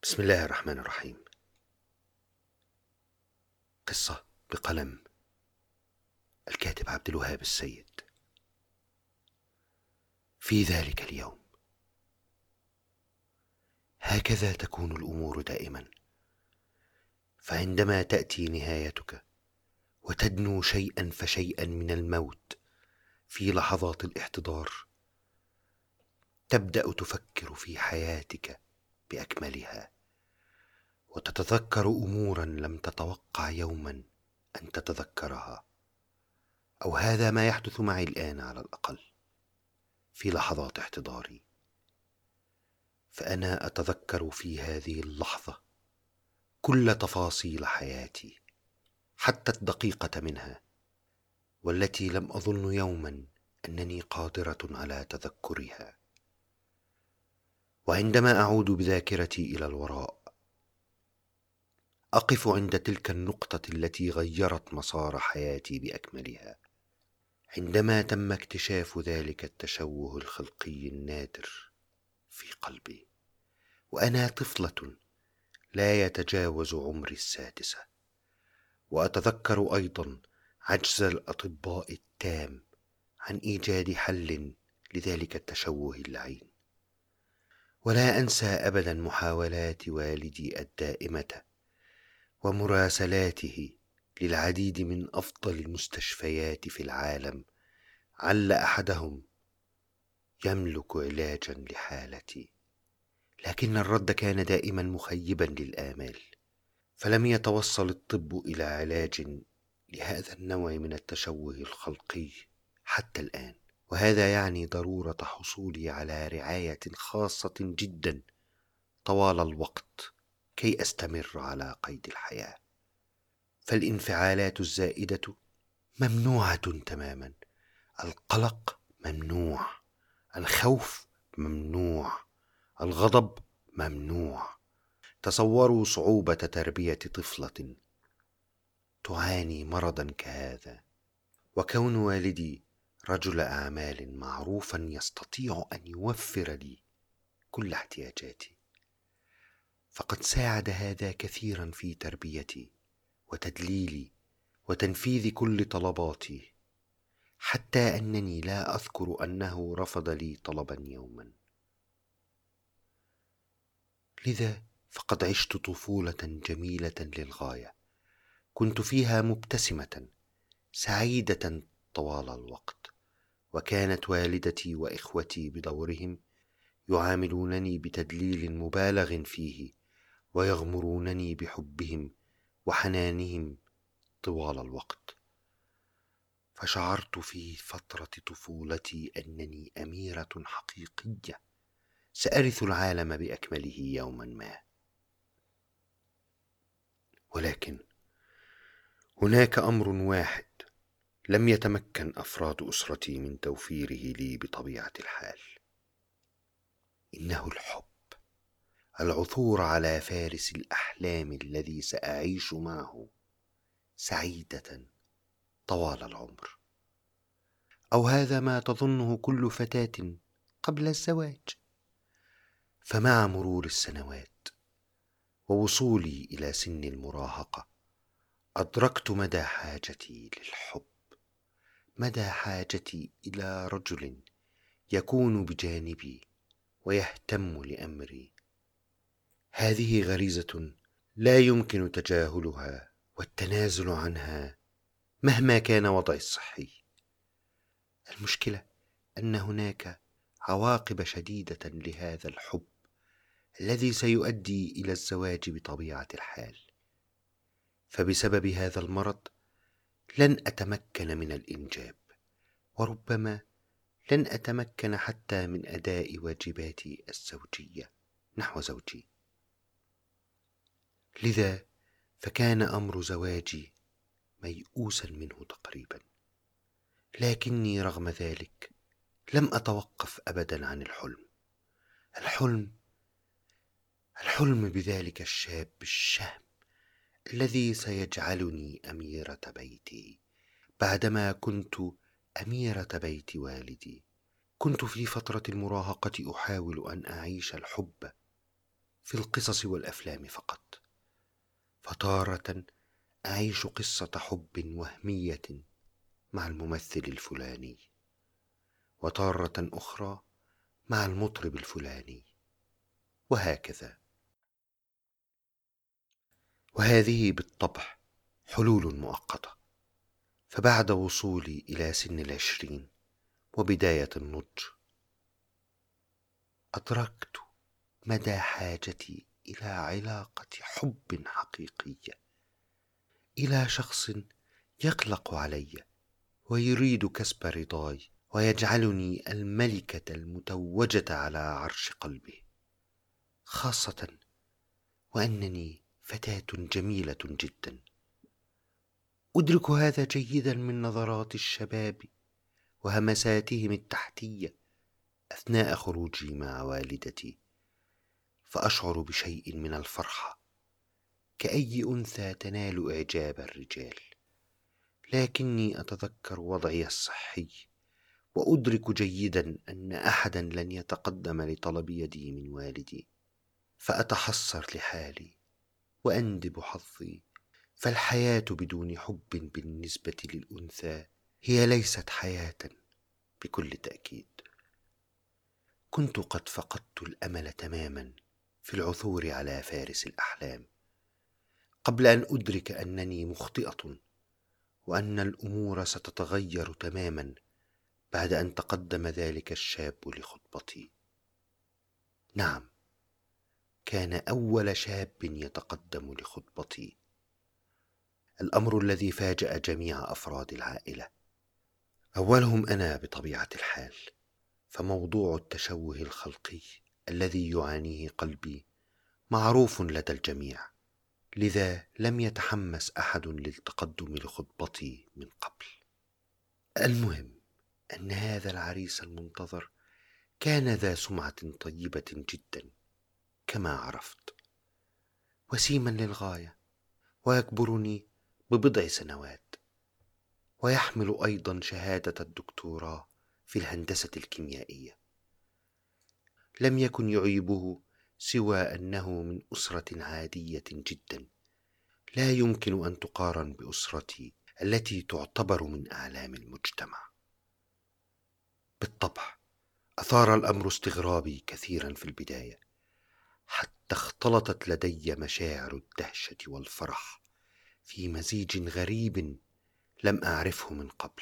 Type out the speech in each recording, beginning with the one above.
بسم الله الرحمن الرحيم. قصة بقلم الكاتب عبد الوهاب السيد. في ذلك اليوم هكذا تكون الأمور دائما، فعندما تأتي نهايتك وتدنو شيئا فشيئا من الموت في لحظات الاحتضار، تبدأ تفكر في حياتك بأكملها، وتتذكر أمورا لم تتوقع يوما أن تتذكرها، أو هذا ما يحدث معي الآن على الأقل في لحظات احتضاري. فأنا أتذكر في هذه اللحظة كل تفاصيل حياتي، حتى الدقيقة منها، والتي لم أظن يوما أنني قادرة على تذكرها. وعندما أعود بذاكرتي إلى الوراء، أقف عند تلك النقطة التي غيرت مسار حياتي بأكملها، عندما تم اكتشاف ذلك التشوه الخلقي النادر في قلبي وأنا طفلة لا يتجاوز عمري السادسة. وأتذكر أيضا عجز الأطباء التام عن إيجاد حل لذلك التشوه اللعين. ولا أنسى أبدا محاولات والدي الدائمة ومراسلاته للعديد من أفضل المستشفيات في العالم، عل أحدهم يملك علاجا لحالتي، لكن الرد كان دائما مخيبا للآمال، فلم يتوصل الطب إلى علاج لهذا النوع من التشوه الخلقي حتى الآن. وهذا يعني ضرورة حصولي على رعاية خاصة جدا طوال الوقت كي أستمر على قيد الحياة. فالانفعالات الزائدة ممنوعة تماما، القلق ممنوع، الخوف ممنوع، الغضب ممنوع. تصوروا صعوبة تربية طفلة تعاني مرضا كهذا، وكون والدي رجل أعمال معروفا يستطيع أن يوفر لي كل احتياجاتي، فقد ساعد هذا كثيرا في تربيتي وتدليلي وتنفيذ كل طلباتي، حتى أنني لا أذكر أنه رفض لي طلبا يوما. لذا فقد عشت طفولة جميلة للغاية، كنت فيها مبتسمة سعيدة طوال الوقت. وكانت والدتي وإخوتي بدورهم يعاملونني بتدليل مبالغ فيه، ويغمرونني بحبهم وحنانهم طوال الوقت. فشعرت في فترة طفولتي أنني أميرة حقيقية سأرث العالم بأكمله يوما ما. ولكن هناك أمر واحد لم يتمكن أفراد أسرتي من توفيره لي بطبيعة الحال، إنه الحب، العثور على فارس الأحلام الذي سأعيش معه سعيدة طوال العمر. أو هذا ما تظنه كل فتاة قبل الزواج. فمع مرور السنوات ووصولي إلى سن المراهقة، أدركت مدى حاجتي للحب، مدى حاجتي إلى رجل يكون بجانبي ويهتم لأمري. هذه غريزة لا يمكن تجاهلها والتنازل عنها مهما كان وضعي الصحي. المشكلة أن هناك عواقب شديدة لهذا الحب الذي سيؤدي إلى الزواج بطبيعة الحال. فبسبب هذا المرض لن أتمكن من الإنجاب، وربما لن أتمكن حتى من أداء واجباتي الزوجية نحو زوجي. لذا فكان أمر زواجي ميؤوسا منه تقريبا، لكني رغم ذلك لم أتوقف أبدا عن الحلم. الحلم بذلك الشاب الشهم الذي سيجعلني أميرة بيتي بعدما كنت أميرة بيت والدي. كنت في فترة المراهقة أحاول أن أعيش الحب في القصص والأفلام فقط، فتارة أعيش قصة حب وهمية مع الممثل الفلاني، وتارة أخرى مع المطرب الفلاني، وهكذا. وهذه بالطبع حلول مؤقتة، فبعد وصولي إلى سن 20 وبداية النضج أدركت مدى حاجتي إلى علاقة حب حقيقية، إلى شخص يقلق علي ويريد كسب رضاي ويجعلني الملكة المتوجة على عرش قلبه، خاصة وأنني فتاة جميلة جدا. أدرك هذا جيدا من نظرات الشباب وهمساتهم التحتية أثناء خروجي مع والدتي، فأشعر بشيء من الفرحة كأي أنثى تنال إعجاب الرجال، لكني أتذكر وضعي الصحي وأدرك جيدا أن أحدا لن يتقدم لطلب يدي من والدي، فأتحسر لحالي وأندب حظي، فالحياة بدون حب بالنسبة للأنثى هي ليست حياة بكل تأكيد. كنت قد فقدت الأمل تماما في العثور على فارس الأحلام، قبل أن أدرك أنني مخطئة وأن الأمور ستتغير تماما بعد أن تقدم ذلك الشاب لخطبتي. نعم، كان أول شاب يتقدم لخطبتي، الأمر الذي فاجأ جميع أفراد العائلة، أولهم أنا بطبيعة الحال، فموضوع التشوه الخلقي الذي يعانيه قلبي معروف لدى الجميع، لذا لم يتحمس أحد للتقدم لخطبتي من قبل. المهم أن هذا العريس المنتظر كان ذا سمعة طيبة جدا كما عرفت، وسيما للغاية، ويكبرني ببضع سنوات، ويحمل أيضا شهادة الدكتوراه في الهندسة الكيميائية. لم يكن يعيبه سوى أنه من أسرة عادية جدا، لا يمكن أن تقارن بأسرتي التي تعتبر من أعلام المجتمع. بالطبع أثار الأمر استغرابي كثيرا في البداية، حتى اختلطت لدي مشاعر الدهشة والفرح في مزيج غريب لم أعرفه من قبل.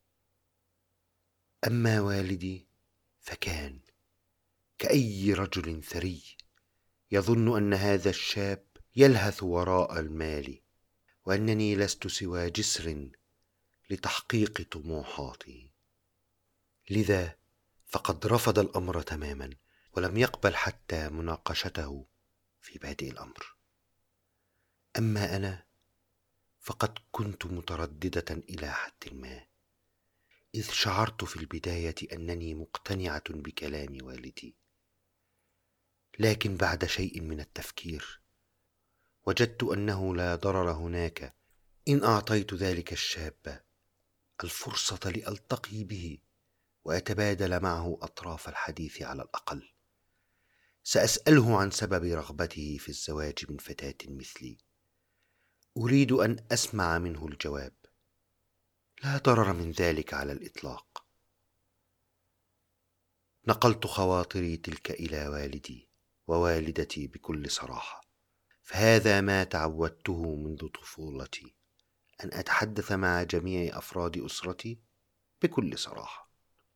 أما والدي فكان كأي رجل ثري يظن أن هذا الشاب يلهث وراء المال، وأنني لست سوى جسر لتحقيق طموحاته، لذا فقد رفض الأمر تماما ولم يقبل حتى مناقشته في بادئ الأمر. أما أنا فقد كنت مترددة إلى حد ما، إذ شعرت في البداية أنني مقتنعة بكلام والدي، لكن بعد شيء من التفكير وجدت أنه لا ضرر هناك إن أعطيت ذلك الشاب الفرصة لألتقي به وأتبادل معه أطراف الحديث. على الأقل سأسأله عن سبب رغبته في الزواج من فتاة مثلي، أريد أن أسمع منه الجواب، لا ضرر من ذلك على الإطلاق. نقلت خواطري تلك إلى والدي ووالدتي بكل صراحة، فهذا ما تعودته منذ طفولتي، أن أتحدث مع جميع أفراد أسرتي بكل صراحة.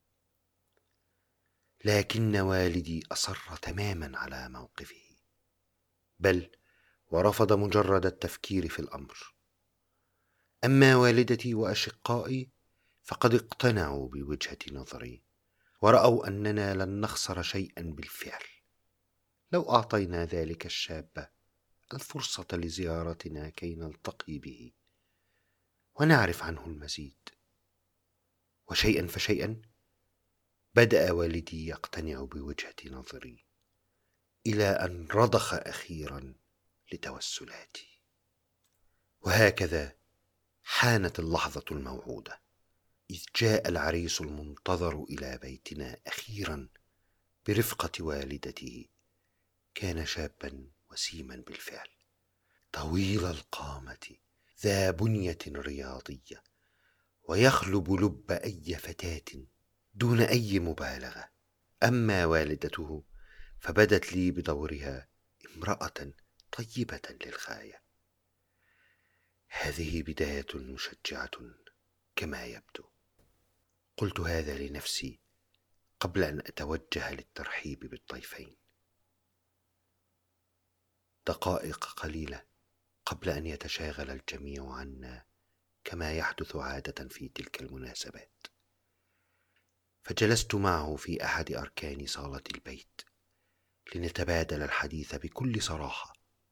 لكن والدي أصر تماما على موقفه، بل ورفض مجرد التفكير في الأمر. أما والدتي وأشقائي فقد اقتنعوا بوجهة نظري، ورأوا أننا لن نخسر شيئا بالفعل لو أعطينا ذلك الشاب الفرصة لزيارتنا كي نلتقي به ونعرف عنه المزيد. وشيئا فشيئا بدأ والدي يقتنع بوجهة نظري، إلى أن رضخ أخيرا لتوسلاتي. وهكذا حانت اللحظة الموعودة، إذ جاء العريس المنتظر إلى بيتنا أخيرا برفقة والدته، كان شابا وسيما بالفعل، طويل القامة، ذا بنية رياضية، ويخلب لب أي فتاة دون أي مبالغة. أما والدته فبدت لي بدورها امرأة طيبة للغاية. هذه بداية مشجعة كما يبدو. قلت هذا لنفسي قبل أن أتوجه للترحيب بالضيفين. دقائق قليلة قبل أن يتشاغل الجميع عنا كما يحدث عادة في تلك المناسبات، فجلست معه في أحد أركان صالة البيت لنتبادل الحديث بكل صراحة.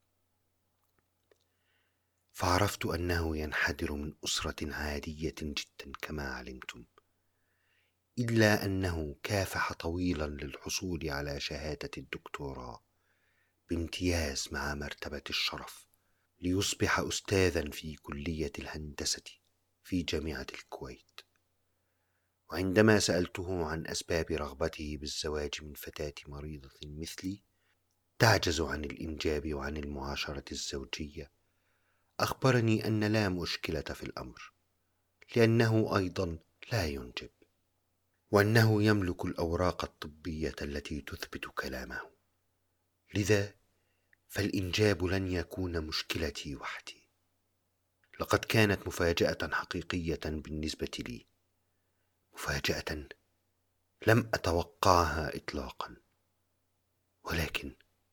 فعرفت أنه ينحدر من أسرة عادية جدا كما علمتم، إلا أنه كافح طويلا للحصول على شهادة الدكتوراه بامتياز مع مرتبة الشرف، ليصبح أستاذا في كلية الهندسة في جامعة الكويت. وعندما سألته عن أسباب رغبته بالزواج من فتاة مريضة مثلي تعجز عن الإنجاب وعن المعاشرة الزوجية، أخبرني أن لا مشكلة في الأمر، لأنه أيضا لا ينجب، وأنه يملك الأوراق الطبية التي تثبت كلامه، لذا فالإنجاب لن يكون مشكلتي وحدي. لقد كانت مفاجأة حقيقية بالنسبة لي، مفاجأة لم أتوقعها إطلاقا، ولكن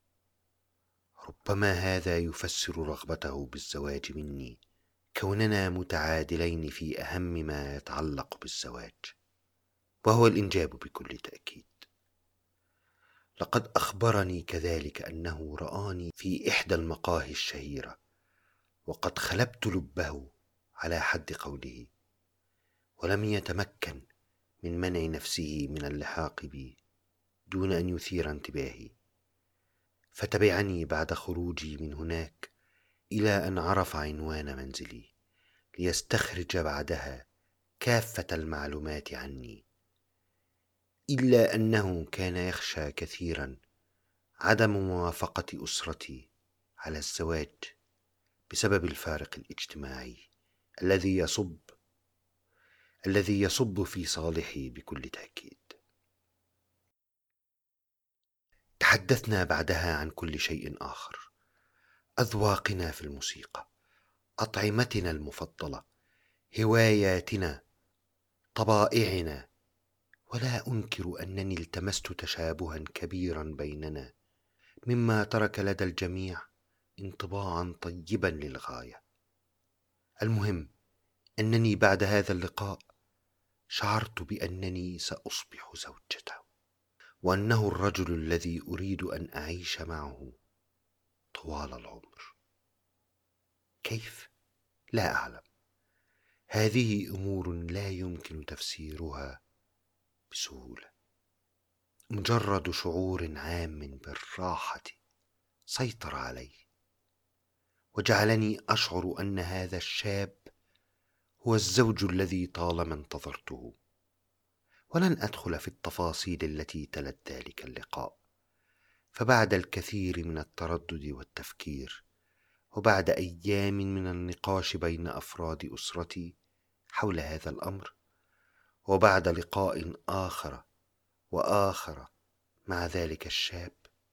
ربما هذا يفسر رغبته بالزواج مني، كوننا متعادلين في أهم ما يتعلق بالزواج، وهو الإنجاب بكل تأكيد. لقد أخبرني كذلك أنه رآني في إحدى المقاهي الشهيرة، وقد خلبت لبه على حد قوله، ولم يتمكن من منع نفسه من اللحاق بي دون أن يثير انتباهي، فتبعني بعد خروجي من هناك إلى أن عرف عنوان منزلي، ليستخرج بعدها كافة المعلومات عني، إلا أنه كان يخشى كثيرا عدم موافقة أسرتي على الزواج بسبب الفارق الاجتماعي الذي يصب في صالحي بكل تأكيد. تحدثنا بعدها عن كل شيء آخر، أذواقنا في الموسيقى، أطعمتنا المفضلة، هواياتنا، طبائعنا، ولا أنكر أنني التمست تشابها كبيرا بيننا مما ترك لدى الجميع انطباعا طيبا للغاية. المهم أنني بعد هذا اللقاء شعرت بأنني سأصبح زوجته، وأنه الرجل الذي أريد أن أعيش معه طوال العمر. كيف؟ لا أعلم. هذه أمور لا يمكن تفسيرها بسهولة. مجرد شعور عام بالراحة سيطر علي، وجعلني أشعر أن هذا الشاب هو الزوج الذي طالما انتظرته. ولن أدخل في التفاصيل التي تلت ذلك اللقاء، فبعد الكثير من التردد والتفكير، وبعد أيام من النقاش بين أفراد أسرتي حول هذا الأمر، وبعد لقاء آخر وآخر مع ذلك الشاب،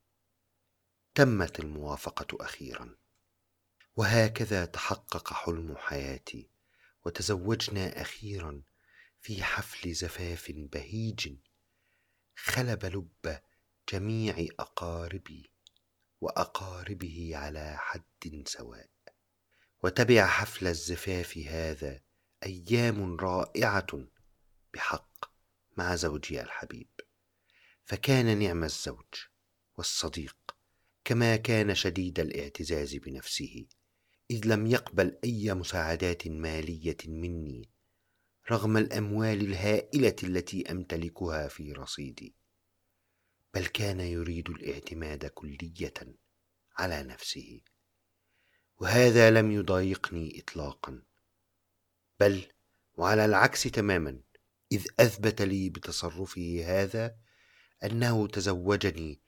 تمت الموافقة أخيرا. وهكذا تحقق حلم حياتي، وتزوجنا أخيرا في حفل زفاف بهيج خلب لب جميع أقاربي وأقاربه على حد سواء. وتبع حفل الزفاف هذا أيام رائعة بحق مع زوجي الحبيب، فكان نعم الزوج والصديق، كما كان شديد الاعتزاز بنفسه، إذ لم يقبل أي مساعدات مالية مني رغم الأموال الهائلة التي أمتلكها في رصيدي، بل كان يريد الاعتماد كلية على نفسه. وهذا لم يضايقني إطلاقا، بل وعلى العكس تماما، إذ أثبت لي بتصرفه هذا أنه تزوجني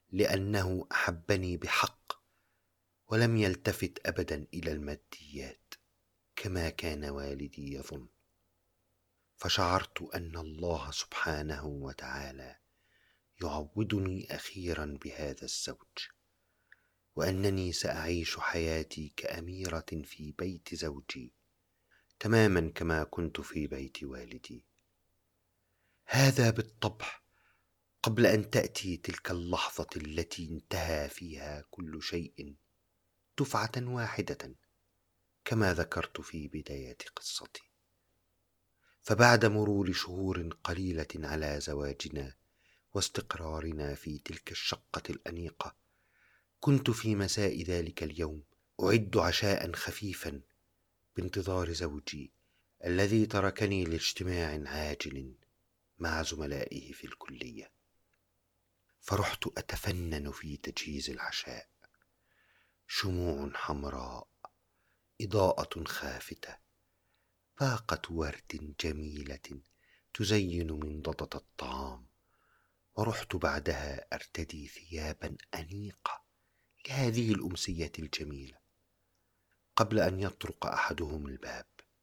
لأنه أحبني بحق ولم يلتفت أبدا إلى الماديات كما كان والدي يظن. فشعرت أن الله سبحانه وتعالى يعوضني أخيرا بهذا الزوج، وأنني سأعيش حياتي كأميرة في بيت زوجي تماما كما كنت في بيت والدي. هذا بالطبع قبل أن تأتي تلك اللحظة التي انتهى فيها كل شيء دفعة واحدة كما ذكرت في بداية قصتي. فبعد مرور شهور قليلة على زواجنا واستقرارنا في تلك الشقة الأنيقة، كنت في مساء ذلك اليوم أعد عشاء خفيفا بانتظار زوجي الذي تركني لاجتماع عاجل مع زملائه في الكلية. فرحت أتفنن في تجهيز العشاء، شموع حمراء، إضاءة خافتة، باقة ورد جميلة تزين منضدة الطعام. ورحت بعدها أرتدي ثيابا أنيقة لهذه الأمسية الجميلة قبل أن يطرق أحدهم الباب.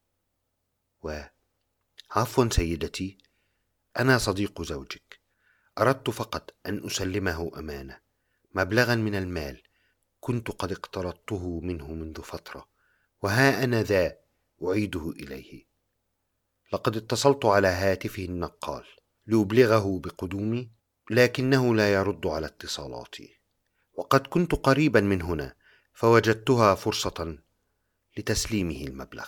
عفوا سيدتي، أنا صديق زوجك، أردت فقط أن أسلمه أمانة، مبلغا من المال كنت قد اقترضته منه منذ فترة، وها أنا ذا أعيده إليه. لقد اتصلت على هاتفه النقال لأبلغه بقدومي، لكنه لا يرد على اتصالاتي، وقد كنت قريبا من هنا فوجدتها فرصة لتسليمه المبلغ.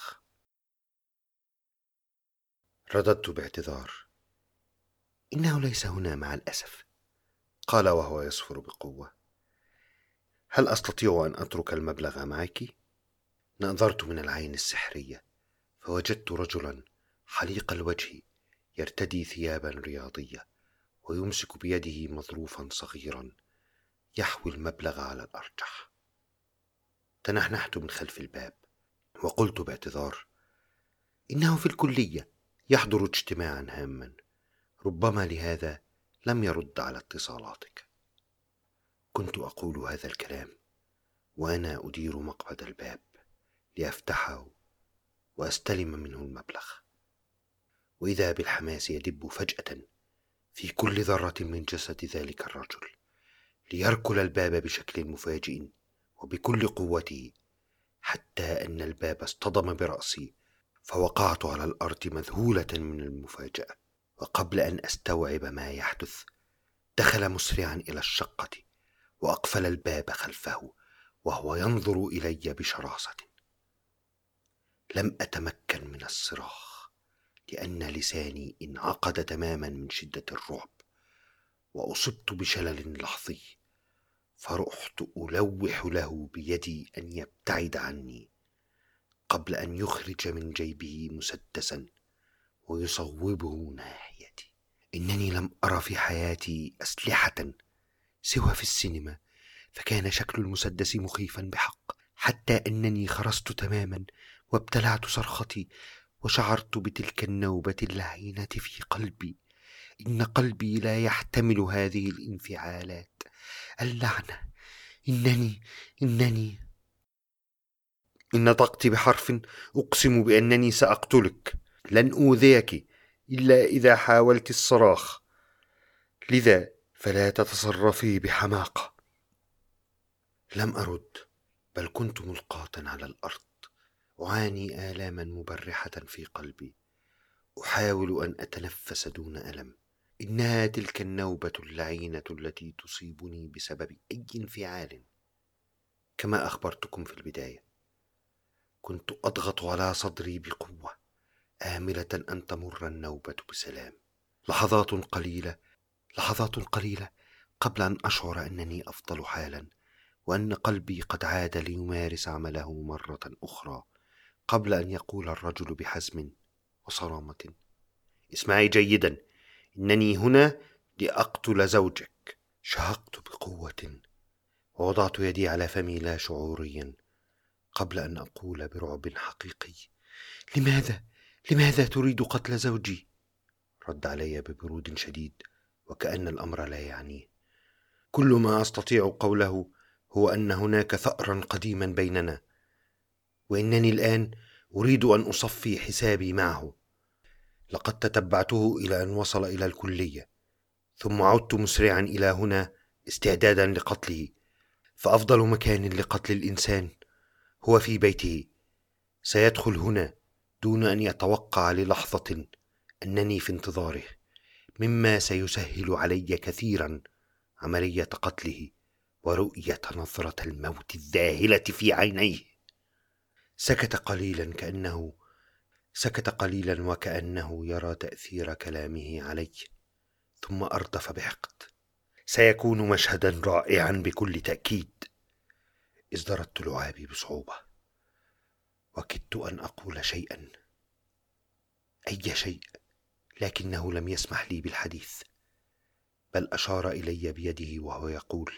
رددت باعتذار: إنه ليس هنا مع الأسف. قال وهو يصفر بقوة: هل أستطيع أن أترك المبلغ معك؟ نظرت من العين السحرية فوجدت رجلا حليق الوجه يرتدي ثيابا رياضية ويمسك بيده مظروفا صغيرا يحوي المبلغ على الأرجح. تنحنحت من خلف الباب وقلت باعتذار: إنه في الكلية يحضر اجتماعا هاما، ربما لهذا لم يرد على اتصالاتك. كنت أقول هذا الكلام وأنا أدير مقبض الباب لأفتحه وأستلم منه المبلغ، وإذا بالحماس يدب فجأة في كل ذرة من جسد ذلك الرجل ليركل الباب بشكل مفاجئ وبكل قوته، حتى أن الباب اصطدم برأسي فوقعت على الأرض مذهولة من المفاجأة. وقبل أن أستوعب ما يحدث دخل مسرعا إلى الشقة وأقفل الباب خلفه وهو ينظر إلي بشراسة. لم أتمكن من الصراخ لأن لساني انعقد تماما من شدة الرعب، وأصبت بشلل لحظي، فرحت ألوح له بيدي أن يبتعد عني قبل أن يخرج من جيبه مسدسا ويصوبه ناحيتي. إنني لم أرى في حياتي أسلحة سوى في السينما، فكان شكل المسدس مخيفا بحق، حتى أنني خرست تماما وابتلعت صرختي وشعرت بتلك النوبة اللعينة في قلبي. إن قلبي لا يحتمل هذه الانفعالات. اللعنة! إن نطقت بحرف أقسم بأنني سأقتلك. لن أوذيك إلا إذا حاولت الصراخ، لذا فلا تتصرفي بحماقة. لم أرد، بل كنت ملقاة على الأرض أعاني آلاما مبرحة في قلبي، أحاول أن أتنفس دون ألم. إنها تلك النوبة اللعينة التي تصيبني بسبب أي انفعال. كما أخبرتكم في البداية، كنت أضغط على صدري بقوة آملة أن تمر النوبة بسلام. لحظات قليلة قبل أن أشعر أنني أفضل حالا، وأن قلبي قد عاد ليمارس عمله مرة أخرى، قبل أن يقول الرجل بحزم وصرامة: اسمعي جيدا، إنني هنا لأقتل زوجك. شهقت بقوة ووضعت يدي على فمي لا شعوريا قبل أن أقول برعب حقيقي: لماذا تريد قتل زوجي؟ رد علي ببرود شديد وكأن الأمر لا يعنيه: كل ما أستطيع قوله هو أن هناك ثأرا قديما بيننا، وإنني الآن أريد أن أصفي حسابي معه. لقد تتبعته إلى أن وصل إلى الكلية، ثم عدت مسرعا إلى هنا استعدادا لقتله، فأفضل مكان لقتل الإنسان هو في بيته. سيدخل هنا دون أن يتوقع للحظة أنني في انتظاره، مما سيسهل علي كثيرا عملية قتله ورؤية نظرة الموت الذاهلة في عينيه. سكت قليلا وكأنه يرى تأثير كلامه علي، ثم أردف بحقد: سيكون مشهدا رائعا بكل تأكيد. ازدردت لعابي بصعوبة، وكدت أن أقول شيئا، أي شيء، لكنه لم يسمح لي بالحديث، بل أشار إلي بيده وهو يقول: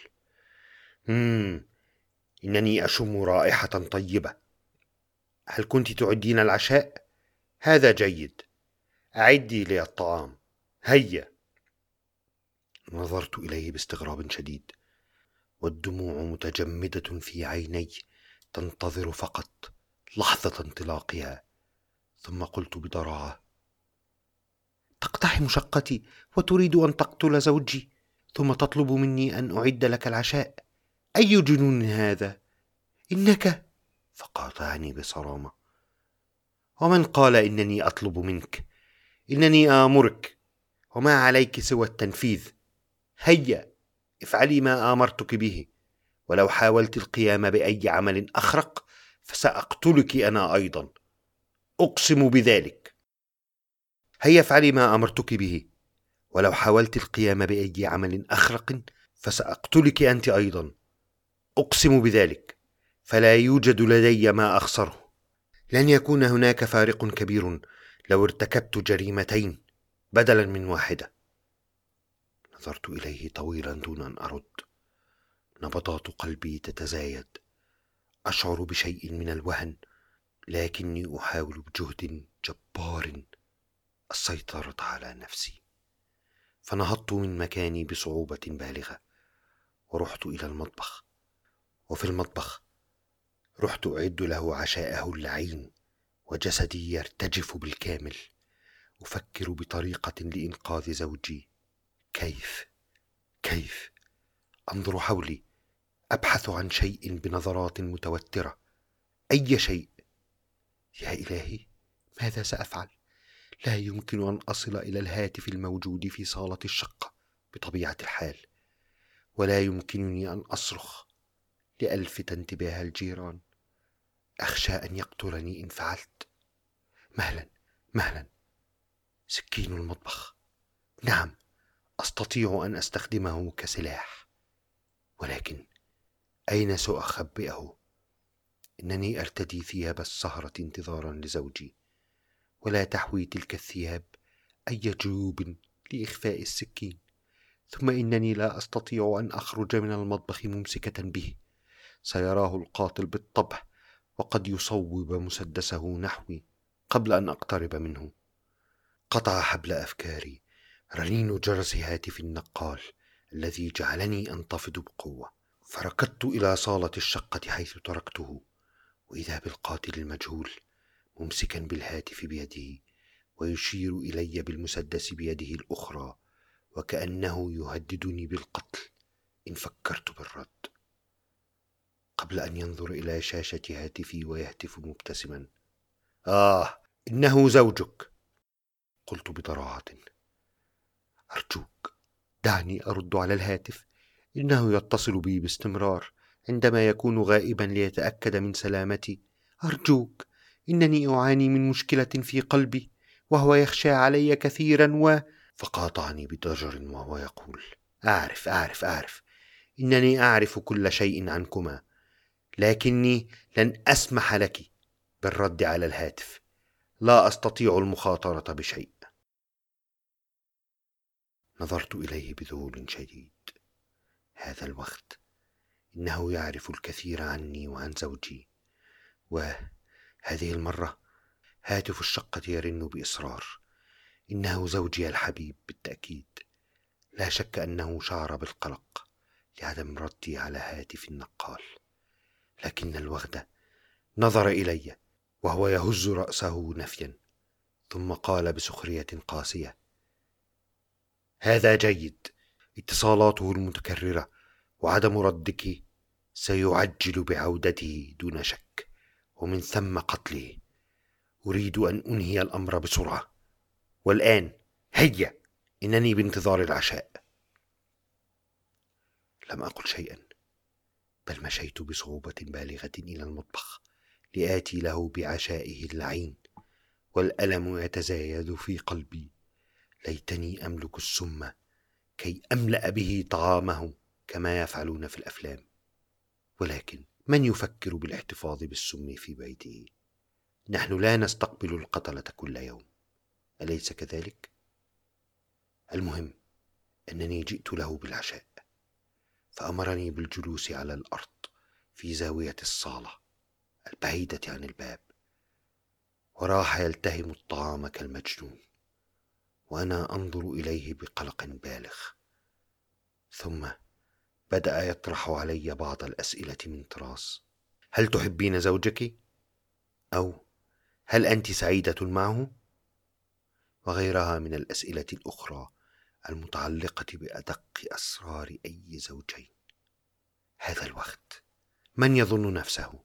إنني أشم رائحة طيبة. هل كنت تعدين العشاء؟ هذا جيد، أعدي لي الطعام، هيا. نظرت إليه باستغراب شديد، والدموع متجمدة في عيني تنتظر فقط لحظة انطلاقها. ثم قلت بضراعة: تقتحم شقتي وتريد أن تقتل زوجي، ثم تطلب مني أن أعد لك العشاء؟ أي جنون هذا؟ إنك... فقاطعني بصرامة: ومن قال إنني أطلب منك؟ إنني آمرك، وما عليك سوى التنفيذ. هيا، افعلي ما آمرتك به، ولو حاولت القيام بأي عمل أخرق فسأقتلك أنا أيضا، أقسم بذلك. هيا افعلي ما أمرتك به، ولو حاولت القيام بأي عمل أخرق فسأقتلك أنت أيضا، أقسم بذلك. فلا يوجد لدي ما أخسره. لن يكون هناك فارق كبير لو ارتكبت جريمتين بدلا من واحدة. نظرت إليه طويلا دون أن أرد. نبضات قلبي تتزايد، أشعر بشيء من الوهن، لكني أحاول بجهد جبار السيطرة على نفسي. فنهضت من مكاني بصعوبة بالغة ورحت إلى المطبخ، وفي المطبخ رحت أعد له عشاءه اللعين، وجسدي يرتجف بالكامل، أفكر بطريقة لإنقاذ زوجي. كيف أنظر حولي، أبحث عن شيء بنظرات متوترة، أي شيء. يا إلهي، ماذا سأفعل؟ لا يمكن أن أصل إلى الهاتف الموجود في صالة الشقة بطبيعة الحال، ولا يمكنني أن أصرخ لألفت انتباه الجيران. أخشى أن يقتلني إن فعلت. مهلا، سكين المطبخ، نعم، أستطيع أن أستخدمه كسلاح، ولكن أين سأخبئه؟ إنني أرتدي ثياب السهرة انتظارا لزوجي، ولا تحوي تلك الثياب أي جيوب لإخفاء السكين. ثم إنني لا أستطيع أن أخرج من المطبخ ممسكة به، سيراه القاتل بالطبع، وقد يصوب مسدسه نحوي قبل أن أقترب منه. قطع حبل أفكاري رنين جرس هاتف النقال الذي جعلني أنتفض بقوة. فركضت إلى صالة الشقة حيث تركته، وإذا بالقاتل المجهول ممسكا بالهاتف بيده ويشير إلي بالمسدس بيده الأخرى، وكأنه يهددني بالقتل إن فكرت بالرد. قبل أن ينظر إلى شاشة هاتفي ويهتف مبتسما: إنه زوجك. قلت بضراعة: أرجوك دعني أرد على الهاتف، إنه يتصل بي باستمرار عندما يكون غائبا ليتأكد من سلامتي. أرجوك، إنني أعاني من مشكلة في قلبي، وهو يخشى علي كثيرا فقاطعني بضجر وهو يقول: أعرف، إنني أعرف كل شيء عنكما، لكني لن أسمح لك بالرد على الهاتف. لا أستطيع المخاطرة بشيء. نظرت إليه بذهول شديد. هذا الوقت إنه يعرف الكثير عني وعن زوجي، وهذه المرة هاتف الشقة يرن بإصرار. إنه زوجي الحبيب بالتأكيد. لا شك أنه شعر بالقلق لعدم ردي على هاتف النقال، لكن الوغد نظر إلي وهو يهز رأسه نفيا، ثم قال بسخرية قاسية: هذا جيد، اتصالاته المتكررة وعدم ردك سيعجل بعودته دون شك، ومن ثم قتله. أريد أن أنهي الأمر بسرعة، والآن هيا، إنني بانتظار العشاء. لم أقل شيئا، بل مشيت بصعوبة بالغة إلى المطبخ لآتي له بعشائه اللعين، والألم يتزايد في قلبي. ليتني أملك السم كي أملأ به طعامه كما يفعلون في الأفلام، ولكن من يفكر بالاحتفاظ بالسم في بيته؟ نحن لا نستقبل القتلة كل يوم، أليس كذلك؟ المهم أنني جئت له بالعشاء، فأمرني بالجلوس على الأرض في زاوية الصالة البعيدة عن الباب، وراح يلتهم الطعام كالمجنون، وأنا أنظر إليه بقلق بالغ. ثم بدأ يطرح علي بعض الأسئلة من طراز: هل تحبين زوجك؟ أو هل أنت سعيدة معه؟ وغيرها من الأسئلة الأخرى المتعلقة بأدق أسرار أي زوجين. هذا الوقت من يظن نفسه؟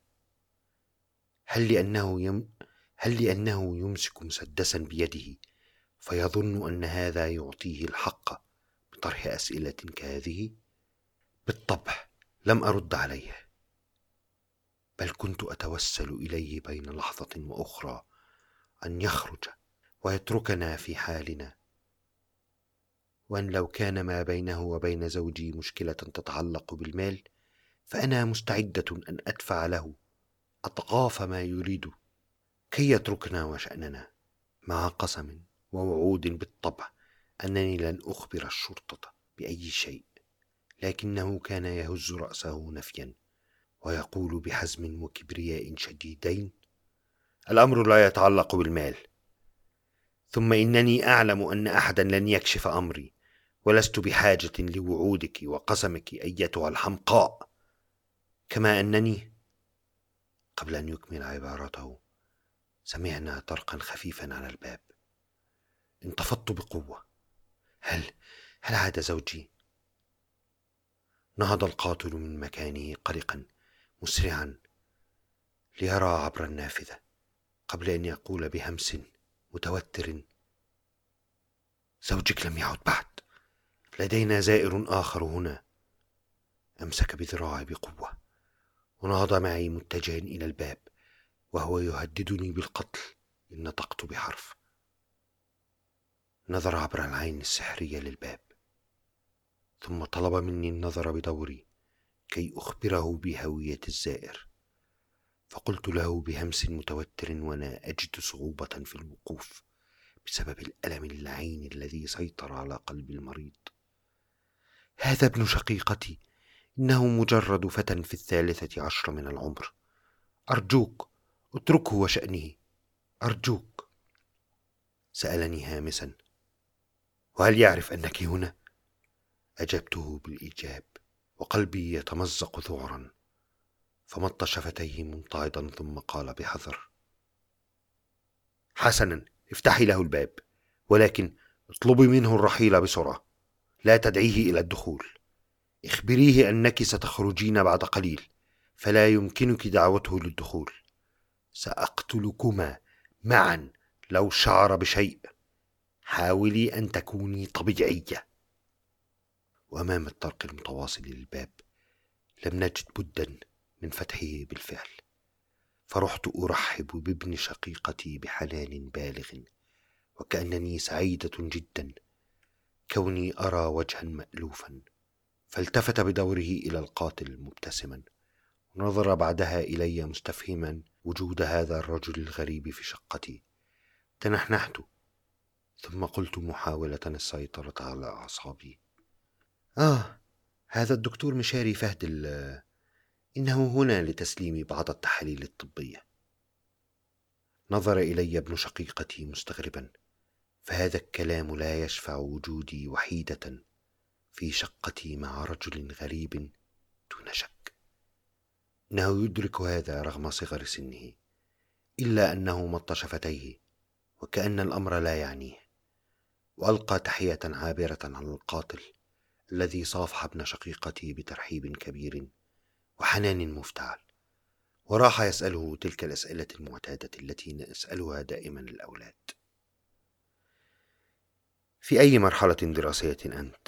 هل لأنه يمسك مسدسا بيده فيظن أن هذا يعطيه الحق بطرح أسئلة كهذه؟ بالطبع لم أرد عليه، بل كنت أتوسل إليه بين لحظة وأخرى أن يخرج ويتركنا في حالنا، وأن لو كان ما بينه وبين زوجي مشكلة تتعلق بالمال فأنا مستعدة أن أدفع له أضعاف ما يريد كي يتركنا وشأننا، مع قسم ووعود بالطبع أنني لن أخبر الشرطة بأي شيء. لكنه كان يهز رأسه نفيا ويقول بحزم وكبرياء شديدين: الأمر لا يتعلق بالمال، ثم إنني أعلم أن أحدا لن يكشف أمري، ولست بحاجة لوعودك وقسمك أيتها الحمقاء. كما أنني... قبل أن يكمل عبارته سمعنا طرقا خفيفا على الباب. انتفضت بقوة. هل عاد زوجي؟ نهض القاتل من مكانه قلقا مسرعا ليرى عبر النافذة، قبل أن يقول بهمس متوتر: زوجك لم يعد بعد، لدينا زائر آخر هنا. أمسك بذراعي بقوة ونهض معي متجها إلى الباب، وهو يهددني بالقتل إن نطقت بحرف. نظر عبر العين السحرية للباب، ثم طلب مني النظر بدوري كي أخبره بهوية الزائر، فقلت له بهمس متوتر وأنا أجد صعوبة في الوقوف بسبب الألم اللعين الذي سيطر على قلب المريض: هذا ابن شقيقتي، إنه مجرد فتى في 13 من العمر، أرجوك اتركه وشأنه، أرجوك. سألني هامسا: وهل يعرف أنك هنا؟ أجبته بالإيجاب وقلبي يتمزق ذعرا، فمط شفتيه ممتعضا ثم قال بحذر: حسنا، افتحي له الباب، ولكن اطلبي منه الرحيل بسرعة، لا تدعيه إلى الدخول، اخبريه أنك ستخرجين بعد قليل، فلا يمكنك دعوته للدخول، سأقتلكما معا لو شعر بشيء، حاولي أن تكوني طبيعية. وأمام الطرق المتواصل للباب لم نجد بدا من فتحه بالفعل، فرحت أرحب بابن شقيقتي بحنان بالغ، وكأنني سعيدة جدا كوني أرى وجها مألوفا. فالتفت بدوره إلى القاتل مبتسما، ونظر بعدها إلي مستفهما وجود هذا الرجل الغريب في شقتي. تنحنحت، ثم قلت محاولة السيطرة على أعصابي: هذا الدكتور مشاري فهد إنه هنا لتسليم بعض التحاليل الطبية. نظر إلي ابن شقيقتي مستغربا، فهذا الكلام لا يشفع وجودي وحيدة في شقتي مع رجل غريب دون شك. إنه يدرك هذا رغم صغر سنه، إلا أنه مط شفتيه وكأن الأمر لا يعنيه، وألقى تحية عابرة على القاتل الذي صافح ابن شقيقتي بترحيب كبير وحنان مفتعل، وراح يسأله تلك الأسئلة المعتادة التي نسألها دائما الأولاد: في أي مرحلة دراسية أنت؟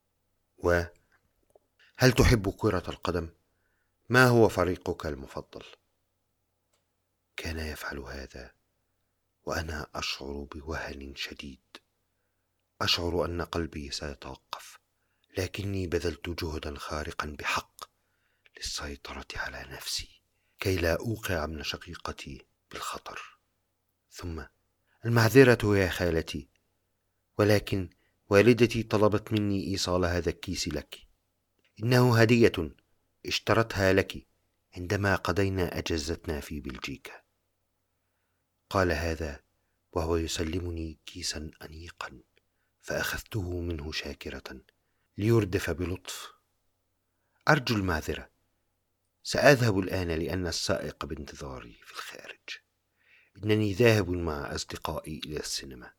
وهل تحب كرة القدم؟ ما هو فريقك المفضل؟ كان يفعل هذا وأنا أشعر بوهن شديد، أشعر أن قلبي سيتوقف، لكني بذلت جهدا خارقا بحق للسيطرة على نفسي كي لا أوقع ابن شقيقتي بالخطر. ثم: المعذرة يا خالتي، ولكن والدتي طلبت مني إيصال هذا الكيس لك، إنه هدية اشترتها لك عندما قضينا أجازتنا في بلجيكا. قال هذا وهو يسلمني كيسا أنيقا، فأخذته منه شاكرة ليردف بلطف: أرجو المعذرة، سأذهب الآن لأن السائق بانتظاري في الخارج، إنني ذاهب مع أصدقائي إلى السينما.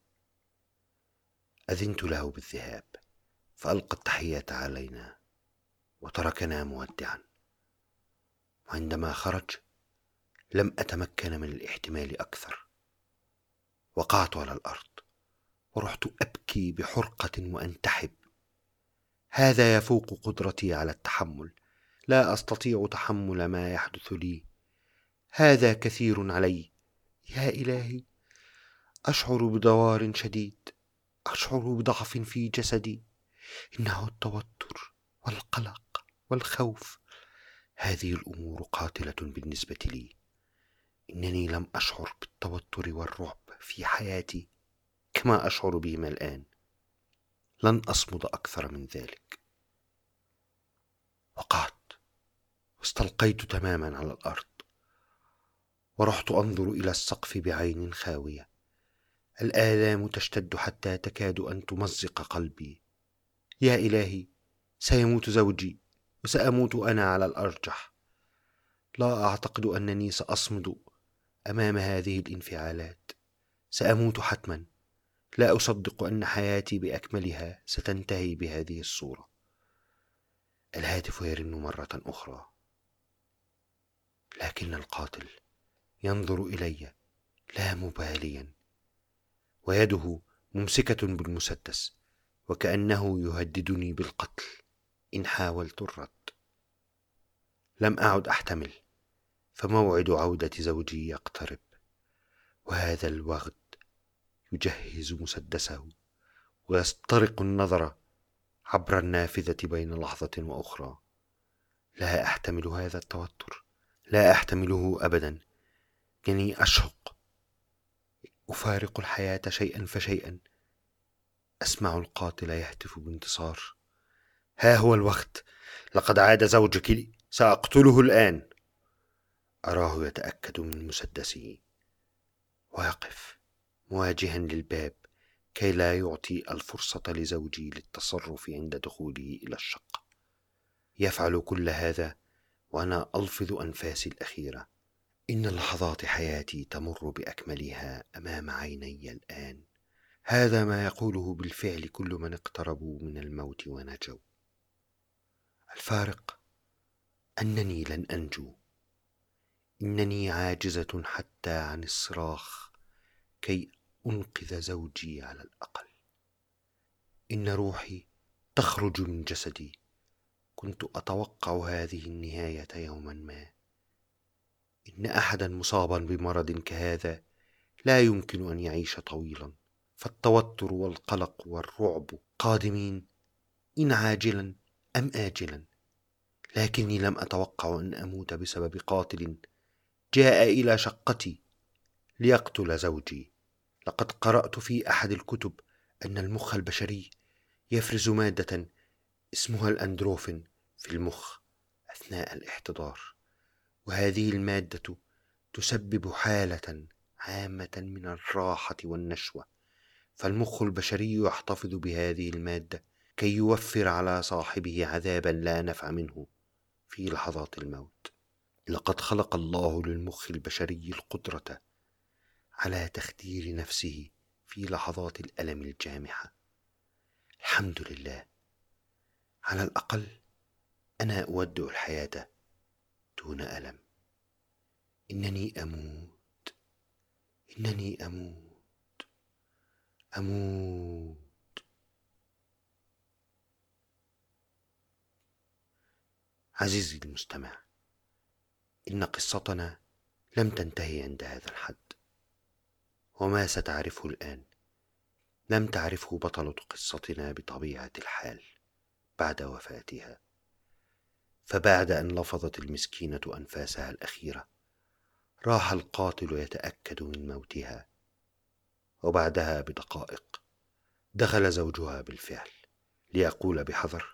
أذنت له بالذهاب، فألقى التحية علينا وتركنا مودعا. وعندما خرج لم أتمكن من الاحتمال أكثر، وقعت على الأرض ورحت أبكي بحرقة وأنتحب. هذا يفوق قدرتي على التحمل، لا أستطيع تحمل ما يحدث لي، هذا كثير علي. يا إلهي، أشعر بدوار شديد، أشعر بضعف في جسدي، إنه التوتر والقلق والخوف، هذه الأمور قاتلة بالنسبة لي. إنني لم أشعر بالتوتر والرعب في حياتي كما أشعر بهما الآن، لن أصمد أكثر من ذلك. وقعت واستلقيت تماما على الأرض، ورحت أنظر إلى السقف بعين خاوية. الآلام تشتد حتى تكاد أن تمزق قلبي. يا إلهي، سيموت زوجي وسأموت أنا على الأرجح. لا أعتقد أنني سأصمد أمام هذه الانفعالات، سأموت حتما. لا أصدق أن حياتي بأكملها ستنتهي بهذه الصورة. الهاتف يرن مرة أخرى، لكن القاتل ينظر إلي لا مباليا، ويده ممسكة بالمسدس، وكأنه يهددني بالقتل إن حاولت الرد. لم أعد أحتمل، فموعد عودة زوجي يقترب، وهذا الوغد يجهز مسدسه ويسترق النظر عبر النافذة بين لحظة وأخرى. لا أحتمل هذا التوتر، لا أحتمله أبدا. إنني أشهق، أفارق الحياة شيئا فشيئا. أسمع القاتل يهتف بانتصار: ها هو الوقت، لقد عاد زوجك لي، سأقتله الآن. أراه يتأكد من مسدسه ويقف مواجها للباب كي لا يعطي الفرصة لزوجي للتصرف عند دخوله إلى الشقة. يفعل كل هذا وأنا ألفظ أنفاسي الأخيرة. إن لحظات حياتي تمر بأكملها أمام عيني الآن. هذا ما يقوله بالفعل كل من اقتربوا من الموت ونجوا. الفارق أنني لن أنجو، إنني عاجزة حتى عن الصراخ كي أنقذ زوجي على الأقل. إن روحي تخرج من جسدي. كنت أتوقع هذه النهاية يوما ما. إن أحدا مصابا بمرض كهذا لا يمكن أن يعيش طويلا، فالتوتر والقلق والرعب قادمين، إن عاجلا أم آجلا. لكني لم أتوقع أن أموت بسبب قاتل جاء إلى شقتي ليقتل زوجي. لقد قرأت في أحد الكتب أن المخ البشري يفرز مادة اسمها الأندروفين في المخ أثناء الاحتضار، وهذه المادة تسبب حالة عامة من الراحة والنشوة، فالمخ البشري يحتفظ بهذه المادة كي يوفر على صاحبه عذابا لا نفع منه في لحظات الموت. لقد خلق الله للمخ البشري القدرة على تخدير نفسه في لحظات الألم الجامحة. الحمد لله، على الأقل أنا أودع الحياة دون ألم. إنني أموت، إنني أموت، أموت. عزيزي المستمع، إن قصتنا لم تنتهي عند هذا الحد، وما ستعرفه الآن لم تعرفه بطلة قصتنا بطبيعة الحال بعد وفاتها. فبعد أن لفظت المسكينة أنفاسها الأخيرة، راح القاتل يتأكد من موتها، وبعدها بدقائق دخل زوجها بالفعل ليقول بحذر: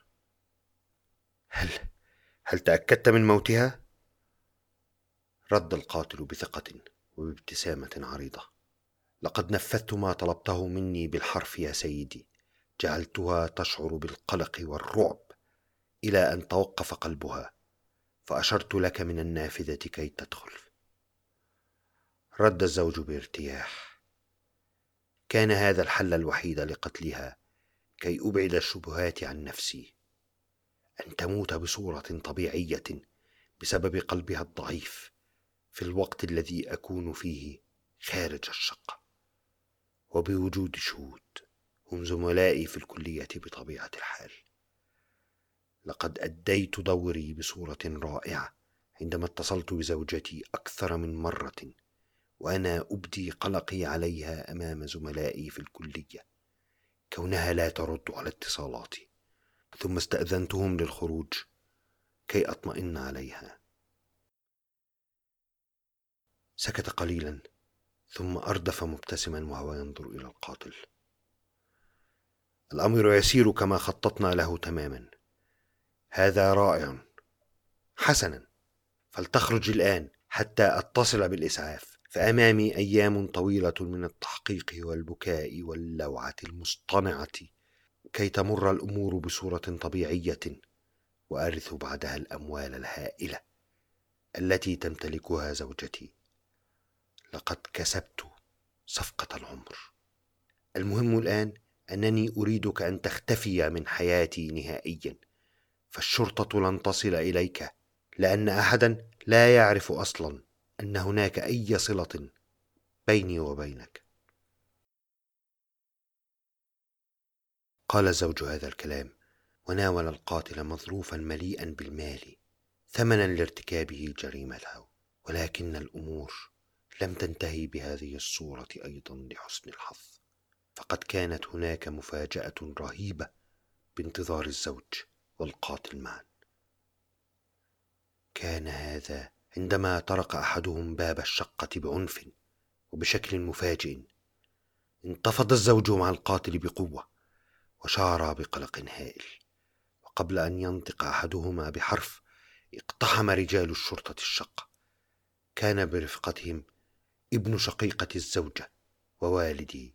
هل تأكدت من موتها؟ رد القاتل بثقة وبابتسامة عريضة: لقد نفذت ما طلبته مني بالحرف يا سيدي. جعلتها تشعر بالقلق والرعب إلى أن توقف قلبها، فأشرت لك من النافذة كي تدخل. رد الزوج بارتياح: كان هذا الحل الوحيد لقتلها كي أبعد الشبهات عن نفسي. أن تموت بصورة طبيعية بسبب قلبها الضعيف في الوقت الذي أكون فيه خارج الشقة، وبوجود شهود هم زملائي في الكلية بطبيعة الحال. لقد أديت دوري بصورة رائعة عندما اتصلت بزوجتي أكثر من مرة وأنا أبدي قلقي عليها أمام زملائي في الكلية كونها لا ترد على اتصالاتي، ثم استأذنتهم للخروج كي أطمئن عليها. سكت قليلا ثم أردف مبتسما وهو ينظر إلى القاتل: الأمر يسير كما خططنا له تماما. هذا رائع. حسنا، فلتخرج الآن حتى أتصل بالإسعاف، فأمامي أيام طويلة من التحقيق والبكاء واللوعة المصطنعة كي تمر الأمور بصورة طبيعية، وأرث بعدها الأموال الهائلة التي تمتلكها زوجتي. لقد كسبت صفقة العمر. المهم الآن أنني أريدك أن تختفي من حياتي نهائيا، فالشرطة لن تصل إليك، لأن أحدا لا يعرف أصلا أن هناك أي صلة بيني وبينك. قال الزوج هذا الكلام وناول القاتل مظروفا مليئا بالمال ثمنا لارتكابه جريمته. ولكن الأمور لم تنتهي بهذه الصورة أيضا لحسن الحظ، فقد كانت هناك مفاجأة رهيبة بانتظار الزوج والقاتل معا. كان هذا عندما طرق أحدهم باب الشقة بعنف وبشكل مفاجئ. انتفض الزوج مع القاتل بقوة وشعر بقلق هائل، وقبل أن ينطق أحدهما بحرف اقتحم رجال الشرطة الشقة. كان برفقتهم ابن شقيقة الزوجة ووالده.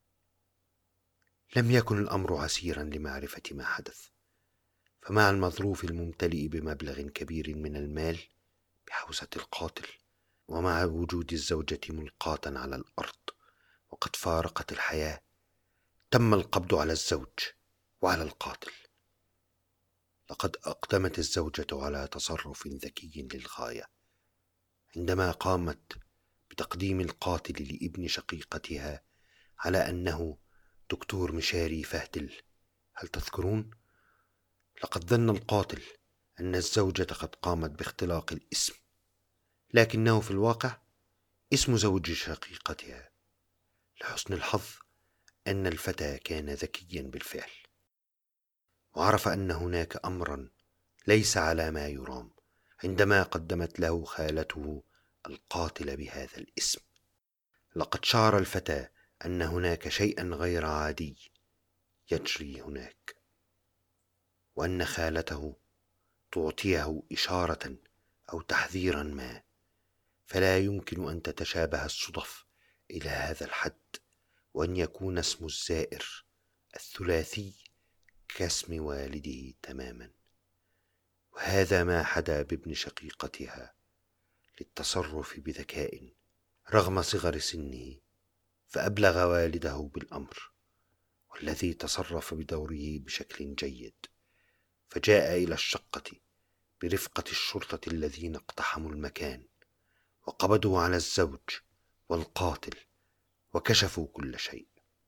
لم يكن الأمر عسيرا لمعرفة ما حدث، فمع المظروف الممتلئ بمبلغ كبير من المال بحوزة القاتل، ومع وجود الزوجة ملقاة على الأرض وقد فارقت الحياة، تم القبض على الزوج وعلى القاتل. لقد أقدمت الزوجة على تصرف ذكي للغاية عندما قامت بتقديم القاتل لابن شقيقتها على أنه دكتور مشاري فهدل. هل تذكرون؟ لقد ظن القاتل أن الزوجة قد قامت باختلاق الاسم، لكنه في الواقع اسم زوج شقيقتها. لحسن الحظ أن الفتى كان ذكيا بالفعل، وعرف أن هناك أمرا ليس على ما يرام عندما قدمت له خالته القاتل بهذا الاسم. لقد شعر الفتى أن هناك شيئا غير عادي يجري هناك، وأن خالته تعطيه إشارة أو تحذيرا ما، فلا يمكن أن تتشابه الصدف إلى هذا الحد، وأن يكون اسم الزائر الثلاثي كاسم والده تماما. وهذا ما حدا بابن شقيقتها للتصرف بذكاء رغم صغر سنه، فأبلغ والده بالأمر، والذي تصرف بدوره بشكل جيد، فجاء إلى الشقة برفقة الشرطة الذين اقتحموا المكان وقبضوا على الزوج والقاتل وكشفوا كل شيء.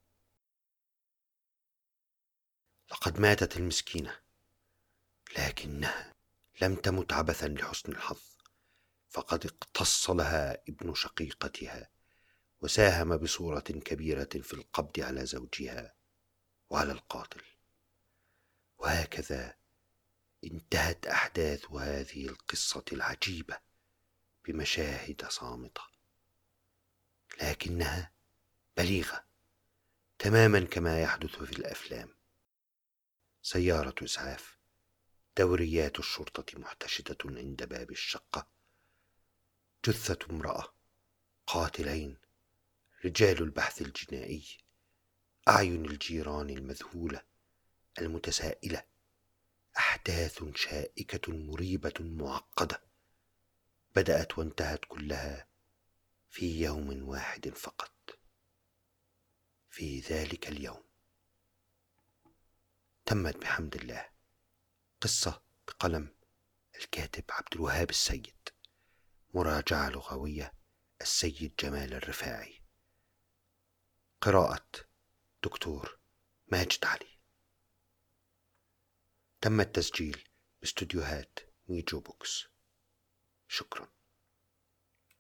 لقد ماتت المسكينة، لكنها لم تمت عبثا لحسن الحظ، فقد اقتص لها ابن شقيقتها وساهم بصورة كبيرة في القبض على زوجها وعلى القاتل. وهكذا انتهت أحداث هذه القصة العجيبة بمشاهد صامتة، لكنها بليغة تماما كما يحدث في الأفلام. سيارة إسعاف، دوريات الشرطة محتشدة عند باب الشقة، جثة امرأة، قاتلين، رجال البحث الجنائي، أعين الجيران المذهولة المتسائلة، أحداث شائكة مريبة معقدة بدأت وانتهت كلها في يوم واحد فقط. في ذلك اليوم تمت بحمد الله. قصة بقلم الكاتب عبد الوهاب السيد، مراجعة لغوية السيد جمال الرفاعي، قراءة دكتور ماجد علي. تم التسجيل باستوديوهات ميجو بوكس. شكرا.